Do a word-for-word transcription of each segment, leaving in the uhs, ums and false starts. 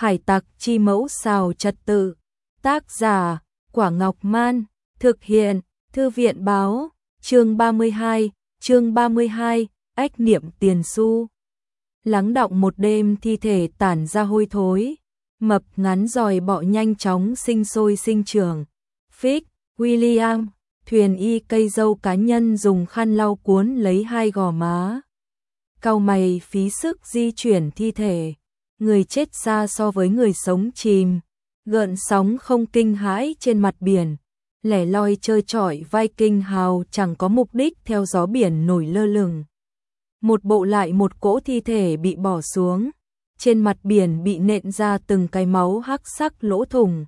Hải tặc chi mẫu xào trật tự. Tác giả, Quả Ngọc Man. Thực hiện, Thư viện báo. Chương ba mươi hai, chương ba mươi hai, ách niệm tiền xu. Lắng đọng một đêm, thi thể tản ra hôi thối. Mập ngắn dòi bọ nhanh chóng sinh sôi sinh trưởng. Fix, William, thuyền y cây dâu cá nhân dùng khăn lau cuốn lấy hai gò má. Cau mày phí sức di chuyển thi thể. Người chết xa so với người sống chìm. Gợn sóng không kinh hãi trên mặt biển. Lẻ loi chơi chọi Viking hào chẳng có mục đích theo gió biển nổi lơ lửng. Một bộ lại một cỗ thi thể bị bỏ xuống. Trên mặt biển bị nện ra từng cái máu hắc sắc lỗ thủng.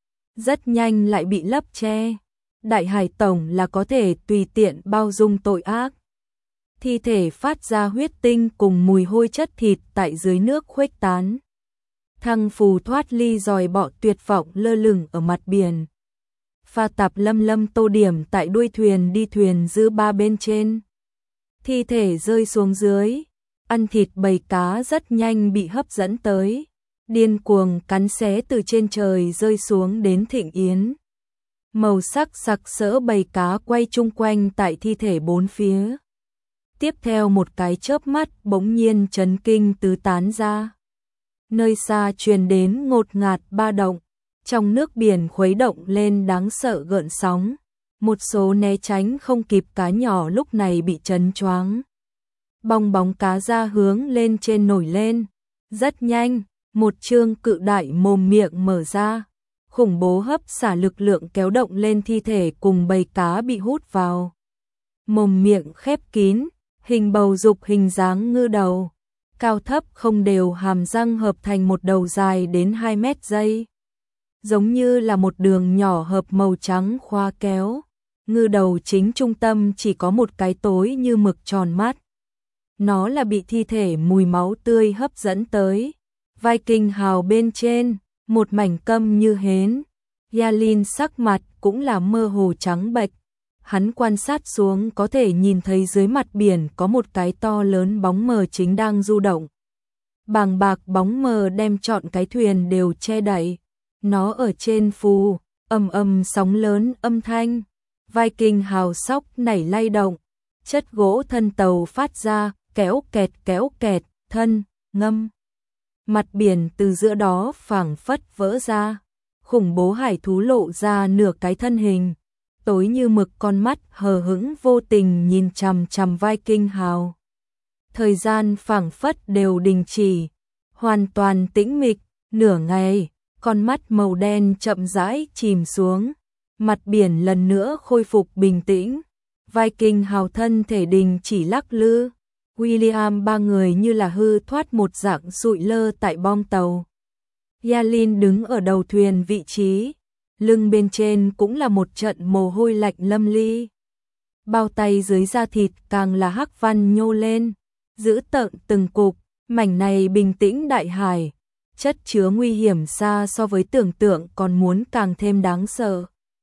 Rất nhanh lại bị lấp che. Đại hải tổng là có thể tùy tiện bao dung tội ác. Thi thể phát ra huyết tinh cùng mùi hôi chất thịt tại dưới nước khuếch tán. Thăng phù thoát ly dòi bọ tuyệt vọng lơ lửng ở mặt biển. Pha tạp lâm lâm tô điểm tại đuôi thuyền đi thuyền giữ ba bên trên. Thi thể rơi xuống dưới. Ăn thịt bầy cá rất nhanh bị hấp dẫn tới. Điên cuồng cắn xé từ trên trời rơi xuống đến thịnh yến. Màu sắc sặc sỡ bầy cá quay chung quanh tại thi thể bốn phía. Tiếp theo một cái chớp mắt bỗng nhiên chấn kinh tứ tán ra. Nơi xa truyền đến ngột ngạt ba động. Trong nước biển khuấy động lên đáng sợ gợn sóng. Một số né tránh không kịp cá nhỏ lúc này bị chấn choáng. Bong bóng cá ra hướng lên trên nổi lên. Rất nhanh, một chương cự đại mồm miệng mở ra. Khủng bố hấp xả lực lượng kéo động lên thi thể cùng bầy cá bị hút vào. Mồm miệng khép kín, hình bầu dục hình dáng ngư đầu. Cao thấp không đều hàm răng hợp thành một đầu dài đến hai mét dây. Giống như là một đường nhỏ hợp màu trắng khoa kéo. Ngư đầu chính trung tâm chỉ có một cái tối như mực tròn mắt. Nó là bị thi thể mùi máu tươi hấp dẫn tới. Viking hào bên trên, một mảnh câm như hến. Yalin sắc mặt cũng là mơ hồ trắng bệch. Hắn quan sát xuống có thể nhìn thấy dưới mặt biển có một cái to lớn bóng mờ chính đang du động. Bàng bạc bóng mờ đem trọn cái thuyền đều che đậy. Nó ở trên phù, ầm ầm sóng lớn âm thanh. Viking hào sóc nảy lay động. Chất gỗ thân tàu phát ra, kéo kẹt kéo kẹt, thân, ngâm. Mặt biển từ giữa đó phảng phất vỡ ra. Khủng bố hải thú lộ ra nửa cái thân hình. Tối như mực con mắt hờ hững vô tình nhìn chằm chằm Viking hào. Thời gian phảng phất đều đình chỉ. Hoàn toàn tĩnh mịch, nửa ngày. Con mắt màu đen chậm rãi chìm xuống. Mặt biển lần nữa khôi phục bình tĩnh. Viking hào thân thể đình chỉ lắc lư. William ba người như là hư thoát một dạng sụi lơ tại bong tàu. Yalin đứng ở đầu thuyền vị trí. Lưng bên trên cũng là một trận mồ hôi lạnh lâm ly. Bao tay dưới da thịt càng là hắc văn nhô lên. Giữ tợn từng cục. Mảnh này bình tĩnh đại hải. Chất chứa nguy hiểm xa so với tưởng tượng còn muốn càng thêm đáng sợ.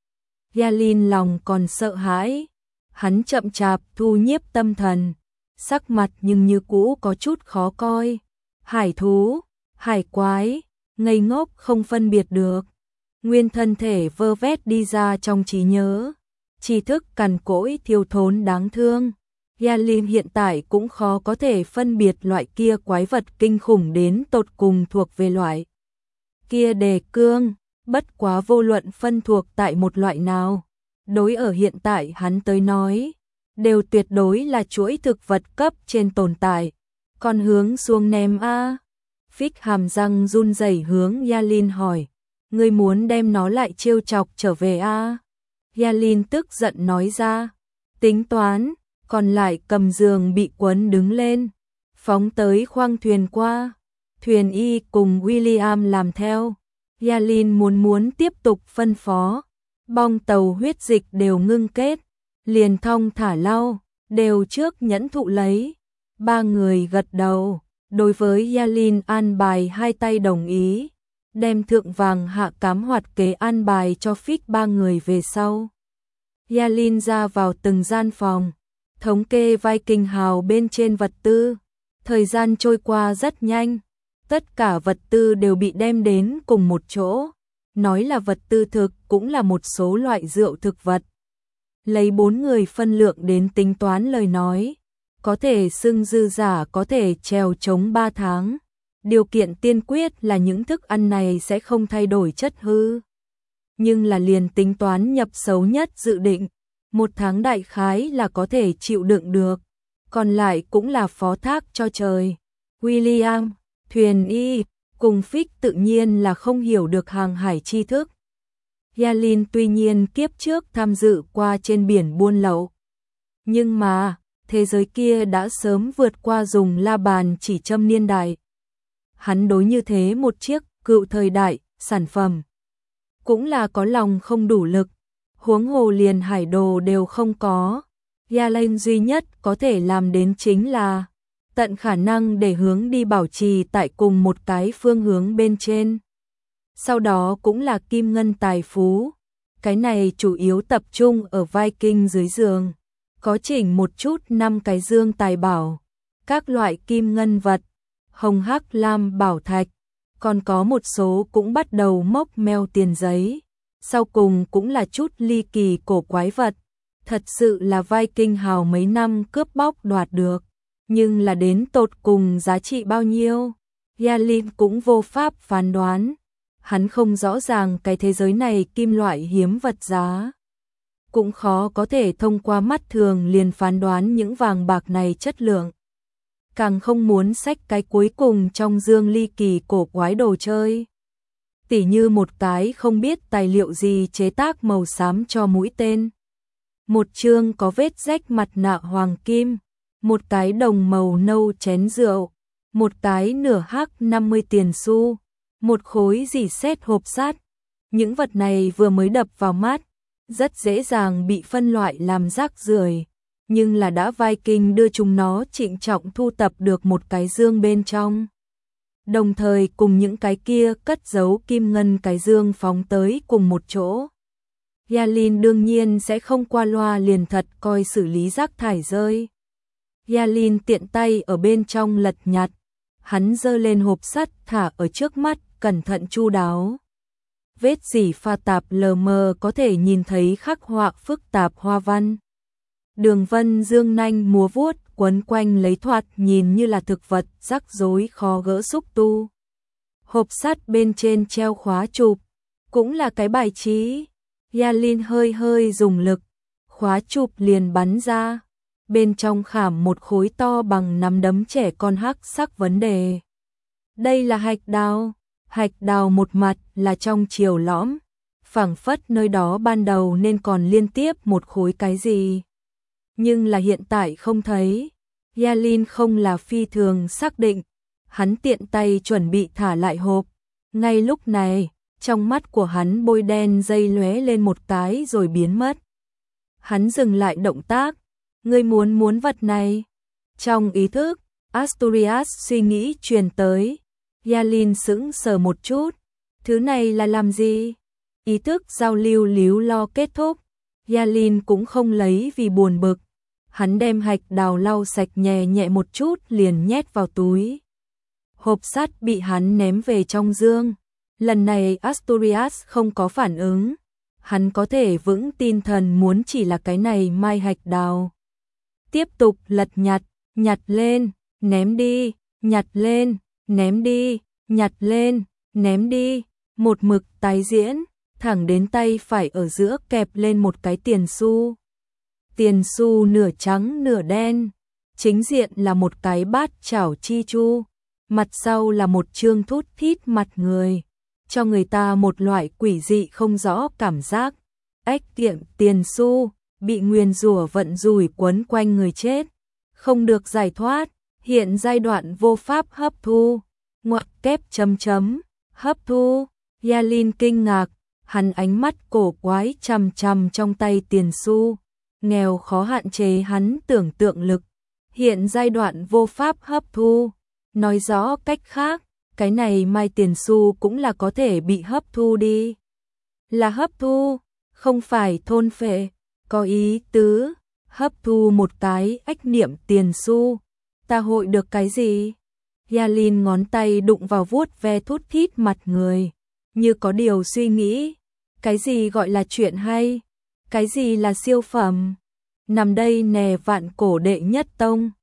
Yalin lòng còn sợ hãi. Hắn chậm chạp thu nhiếp tâm thần. Sắc mặt nhưng như cũ có chút khó coi. Hải thú, hải quái, ngây ngốc không phân biệt được. Nguyên thân thể vơ vét đi ra trong trí nhớ. Tri thức cằn cỗi thiếu thốn đáng thương. Yalin hiện tại cũng khó có thể phân biệt loại kia quái vật kinh khủng đến tột cùng thuộc về loại kia đề cương, bất quá vô luận phân thuộc tại một loại nào. Đối ở hiện tại hắn tới nói, đều tuyệt đối là chuỗi thực vật cấp trên tồn tại. Còn hướng xuống ném a. Fix hàm răng run rẩy hướng Yalin hỏi, ngươi muốn đem nó lại trêu chọc trở về a? Yalin tức giận nói ra, tính toán. Còn lại cầm giường bị quấn đứng lên, phóng tới khoang thuyền qua. Thuyền y cùng William làm theo. Yalin muốn muốn tiếp tục phân phó. Bong tàu huyết dịch đều ngưng kết, liền thong thả lau, đều trước nhẫn thụ lấy. Ba người gật đầu, đối với Yalin an bài hai tay đồng ý. Đem thượng vàng hạ cám hoạt kế an bài cho Fix ba người về sau. Yalin ra vào từng gian phòng. Thống kê Viking hào bên trên vật tư. Thời gian trôi qua rất nhanh. Tất cả vật tư đều bị đem đến cùng một chỗ. Nói là vật tư thực cũng là một số loại rượu thực vật. Lấy bốn người phân lượng đến tính toán lời nói, có thể xưng dư giả có thể trèo chống ba tháng. Điều kiện tiên quyết là những thức ăn này sẽ không thay đổi chất hư. Nhưng là liền tính toán nhập xấu nhất dự định, một tháng đại khái là có thể chịu đựng được, còn lại cũng là phó thác cho trời. William, thuyền y, cùng Fix tự nhiên là không hiểu được hàng hải tri thức. Yalin tuy nhiên kiếp trước tham dự qua trên biển buôn lậu, nhưng mà, thế giới kia đã sớm vượt qua dùng la bàn chỉ châm niên đại. Hắn đối như thế một chiếc cựu thời đại, sản phẩm, cũng là có lòng không đủ lực, huống hồ liền hải đồ đều không có. Yalin duy nhất có thể làm đến chính là tận khả năng để hướng đi bảo trì tại cùng một cái phương hướng bên trên. Sau đó cũng là kim ngân tài phú, cái này chủ yếu tập trung ở Viking dưới giường, có chỉnh một chút năm cái dương tài bảo, các loại kim ngân vật, hồng hắc lam bảo thạch, còn có một số cũng bắt đầu mốc meo tiền giấy, sau cùng cũng là chút ly kỳ cổ quái vật, thật sự là Viking hào mấy năm cướp bóc đoạt được, nhưng là đến tột cùng giá trị bao nhiêu, Yalin cũng vô pháp phán đoán. Hắn không rõ ràng cái thế giới này kim loại hiếm vật giá, cũng khó có thể thông qua mắt thường liền phán đoán những vàng bạc này chất lượng. Càng không muốn xách cái cuối cùng trong dương ly kỳ cổ quái đồ chơi. Tỉ như một cái không biết tài liệu gì chế tác màu xám cho mũi tên. Một chương có vết rách mặt nạ hoàng kim, một cái đồng màu nâu chén rượu, một cái nửa hắc năm mươi tiền xu, một khối dỉ sét hộp sắt. Những vật này vừa mới đập vào mắt, rất dễ dàng bị phân loại làm rác rưởi, nhưng là đã Viking đưa chúng nó trịnh trọng thu tập được một cái dương bên trong. Đồng thời cùng những cái kia cất giấu kim ngân cái dương phóng tới cùng một chỗ. Yalin đương nhiên sẽ không qua loa liền thật coi xử lý rác thải rơi. Yalin tiện tay ở bên trong lật nhặt, hắn giơ lên hộp sắt thả ở trước mắt, cẩn thận chu đáo. Vết dỉ pha tạp lờ mờ có thể nhìn thấy khắc họa phức tạp hoa văn. Đường vân dương nanh múa vuốt quấn quanh lấy thoạt nhìn như là thực vật rắc rối khó gỡ xúc tu. Hộp sắt bên trên treo khóa chụp, cũng là cái bài trí. Yalin hơi hơi dùng lực, khóa chụp liền bắn ra. Bên trong khảm một khối to bằng nắm đấm trẻ con hắc sắc vấn đề. Đây là hạch đào. Hạch đào một mặt là trong chiều lõm, phảng phất nơi đó ban đầu nên còn liên tiếp một khối cái gì. Nhưng là hiện tại không thấy. Yalin không là phi thường xác định, hắn tiện tay chuẩn bị thả lại hộp. Ngay lúc này, trong mắt của hắn bôi đen dây lóe lên một cái rồi biến mất. Hắn dừng lại động tác, ngươi muốn muốn vật này. Trong ý thức, Asturias suy nghĩ truyền tới. Yalin sững sờ một chút, thứ này là làm gì? Ý thức giao lưu líu lo kết thúc, Yalin cũng không lấy vì buồn bực, hắn đem hạch đào lau sạch nhẹ nhẹ một chút liền nhét vào túi. Hộp sắt bị hắn ném về trong dương, lần này Asturias không có phản ứng, hắn có thể vững tin thần muốn chỉ là cái này mai hạch đào. Tiếp tục lật nhặt, nhặt lên, ném đi, nhặt lên, ném đi, nhặt lên, ném đi, một mực tái diễn, thẳng đến tay phải ở giữa kẹp lên một cái tiền xu. Tiền xu nửa trắng nửa đen, chính diện là một cái bát chảo chi chu, mặt sau là một chương thút thít mặt người, cho người ta một loại quỷ dị không rõ cảm giác. Ếch tiệm tiền xu, bị nguyền rủa vận rủi quấn quanh người chết, không được giải thoát. Hiện giai đoạn vô pháp hấp thu, ngoặc kép chấm chấm, hấp thu. Yalin kinh ngạc, hắn ánh mắt cổ quái chằm chằm trong tay tiền xu, nghèo khó hạn chế hắn tưởng tượng lực. Hiện giai đoạn vô pháp hấp thu, nói rõ cách khác, cái này mai tiền xu cũng là có thể bị hấp thu đi. Là hấp thu, không phải thôn phệ, có ý tứ, hấp thu một cái ếch niệm tiền xu. Ta hội được cái gì? Yalin ngón tay đụng vào vuốt ve thút thít mặt người, như có điều suy nghĩ. Cái gì gọi là chuyện hay? Cái gì là siêu phẩm? Nằm đây nè vạn cổ đệ nhất tông.